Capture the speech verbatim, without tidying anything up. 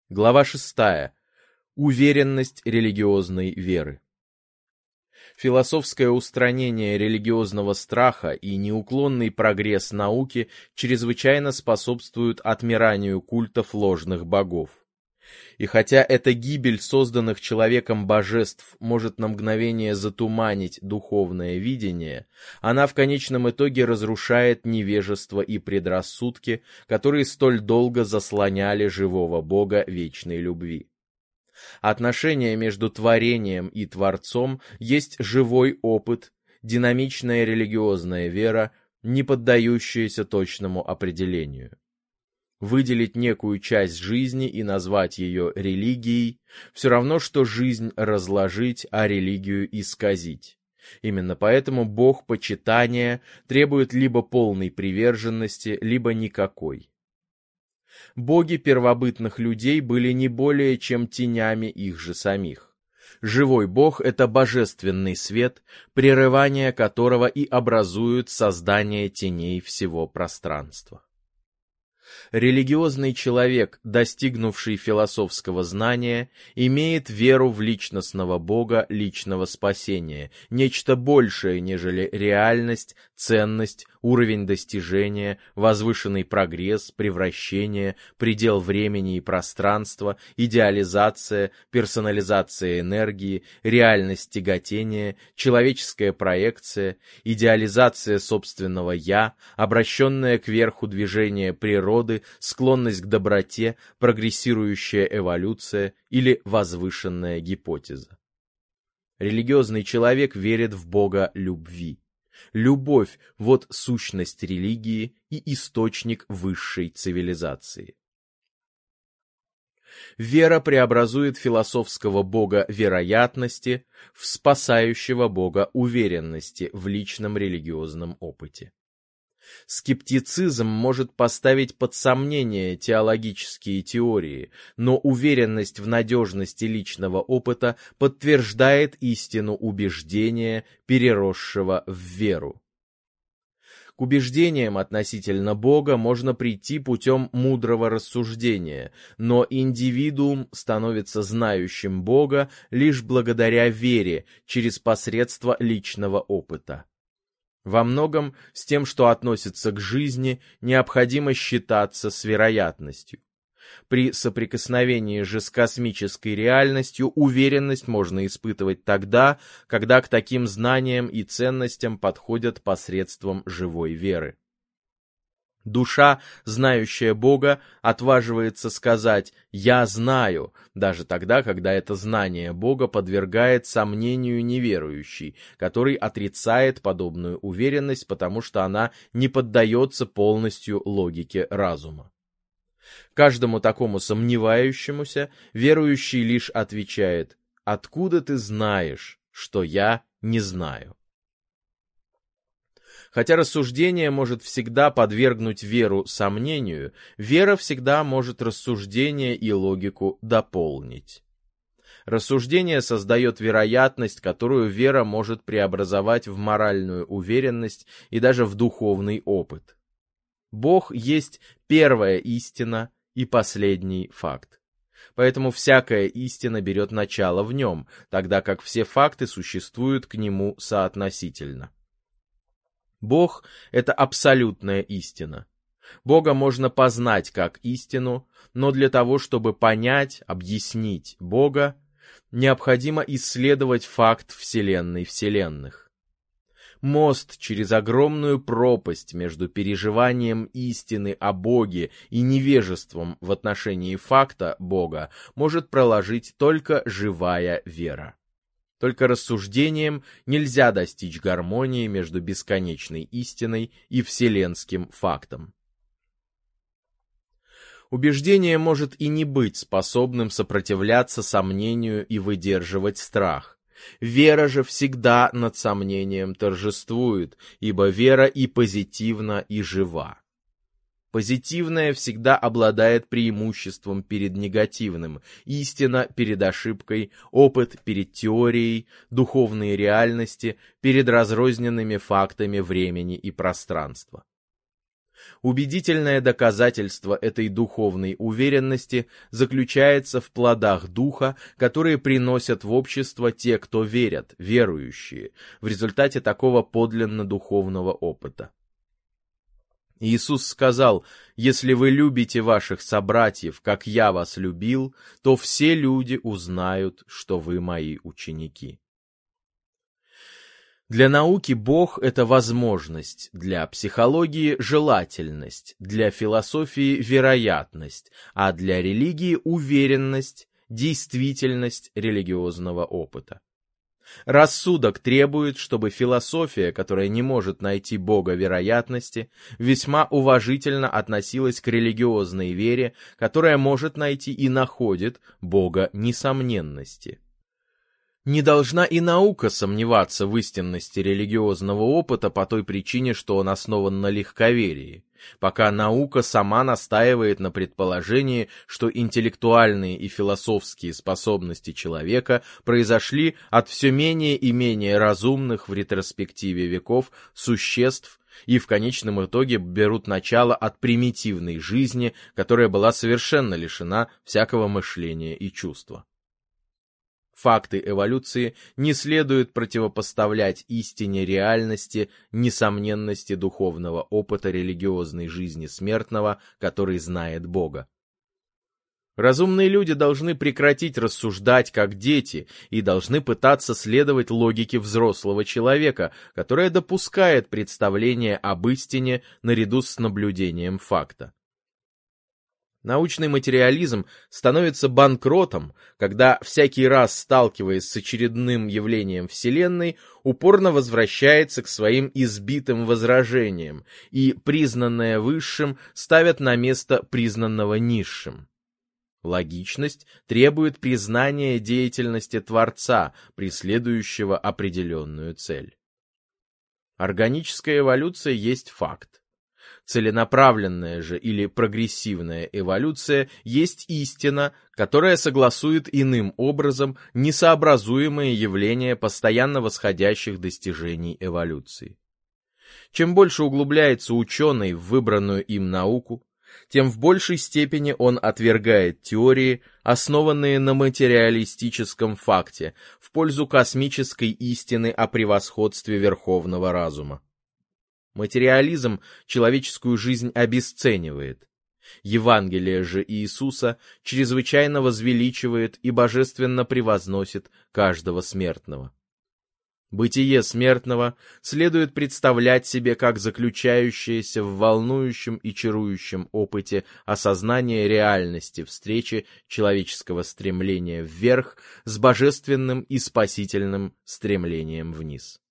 Глава шестая. Уверенность религиозной веры. Философское устранение религиозного страха и неуклонный прогресс науки чрезвычайно способствуют отмиранию культов ложных богов. И хотя эта гибель созданных человеком божеств может на мгновение затуманить духовное видение, она в конечном итоге разрушает невежество и предрассудки, которые столь долго заслоняли живого Бога вечной любви. Отношение между творением и Творцом есть живой опыт, динамичная религиозная вера, не поддающаяся точному определению. Выделить некую часть жизни и назвать ее религией – все равно, что жизнь разложить, а религию исказить. Именно поэтому Бог почитания требует либо полной приверженности, либо никакой. Боги первобытных людей были не более чем тенями их же самих. Живой Бог — это божественный свет, прерывание которого и образует создание теней всего пространства. Религиозный человек, достигнувший философского знания, имеет веру в личностного Бога личного спасения, нечто большее, нежели реальность, ценность, уровень достижения, возвышенный прогресс, превращение, предел времени и пространства, идеализация, персонализация энергии, реальность тяготения, человеческая проекция, идеализация собственного «я», обращенное кверху движение природы, склонность к доброте, прогрессирующая эволюция или возвышенная гипотеза. Религиозный человек верит в Бога любви. Любовь – вот сущность религии и источник высшей цивилизации. Вера преобразует философского бога вероятности в спасающего бога уверенности в личном религиозном опыте. Скептицизм может поставить под сомнение теологические теории, но уверенность в надежности личного опыта подтверждает истину убеждения, переросшего в веру. К убеждениям относительно Бога можно прийти путем мудрого рассуждения, но индивидуум становится знающим Бога лишь благодаря вере, через посредство личного опыта. Во многом с тем, что относится к жизни, необходимо считаться с вероятностью. При соприкосновении же с космической реальностью уверенность можно испытывать тогда, когда к таким знаниям и ценностям подходят посредством живой веры. Душа, знающая Бога, отваживается сказать «я знаю», даже тогда, когда это знание Бога подвергает сомнению неверующий, который отрицает подобную уверенность, потому что она не поддается полностью логике разума. Каждому такому сомневающемуся верующий лишь отвечает «откуда ты знаешь, что я не знаю?» Хотя рассуждение может всегда подвергнуть веру сомнению, вера всегда может рассуждение и логику дополнить. Рассуждение создает вероятность, которую вера может преобразовать в моральную уверенность и даже в духовный опыт. Бог есть первая истина и последний факт. Поэтому всякая истина берет начало в нем, тогда как все факты существуют к нему соотносительно. Бог — это абсолютная истина. Бога можно познать как истину, но для того, чтобы понять, объяснить Бога, необходимо исследовать факт Вселенной вселенных. Мост через огромную пропасть между переживанием истины о Боге и невежеством в отношении факта Бога может проложить только живая вера. Только рассуждением нельзя достичь гармонии между бесконечной истиной и вселенским фактом. Убеждение может и не быть способным сопротивляться сомнению и выдерживать страх. Вера же всегда над сомнением торжествует, ибо вера и позитивна, и жива. Позитивное всегда обладает преимуществом перед негативным, истина перед ошибкой, опыт перед теорией, духовные реальности перед разрозненными фактами времени и пространства. Убедительное доказательство этой духовной уверенности заключается в плодах духа, которые приносят в общество те, кто верят, верующие, в результате такого подлинно духовного опыта. Иисус сказал: «Если вы любите ваших собратьев, как я вас любил, то все люди узнают, что вы мои ученики». Для науки Бог — это возможность, для психологии — желательность, для философии — вероятность, а для религии — уверенность, действительность религиозного опыта. Рассудок требует, чтобы философия, которая не может найти Бога вероятности, весьма уважительно относилась к религиозной вере, которая может найти и находит Бога несомненности. Не должна и наука сомневаться в истинности религиозного опыта по той причине, что он основан на легковерии, пока наука сама настаивает на предположении, что интеллектуальные и философские способности человека произошли от все менее и менее разумных в ретроспективе веков существ и в конечном итоге берут начало от примитивной жизни, которая была совершенно лишена всякого мышления и чувства. Факты эволюции не следует противопоставлять истине реальности, несомненности духовного опыта религиозной жизни смертного, который знает Бога. Разумные люди должны прекратить рассуждать как дети и должны пытаться следовать логике взрослого человека, которая допускает представление об истине наряду с наблюдением факта. Научный материализм становится банкротом, когда, всякий раз сталкиваясь с очередным явлением Вселенной, упорно возвращается к своим избитым возражениям и признанное высшим ставят на место признанного низшим. Логичность требует признания деятельности Творца, преследующего определенную цель. Органическая эволюция есть факт. Целенаправленная же или прогрессивная эволюция есть истина, которая согласует иным образом несообразуемые явления постоянно восходящих достижений эволюции. Чем больше углубляется ученый в выбранную им науку, тем в большей степени он отвергает теории, основанные на материалистическом факте, в пользу космической истины о превосходстве верховного разума. Материализм человеческую жизнь обесценивает. Евангелие же Иисуса чрезвычайно возвеличивает и божественно превозносит каждого смертного. Бытие смертного следует представлять себе как заключающееся в волнующем и чарующем опыте осознания реальности встречи человеческого стремления вверх с божественным и спасительным стремлением вниз.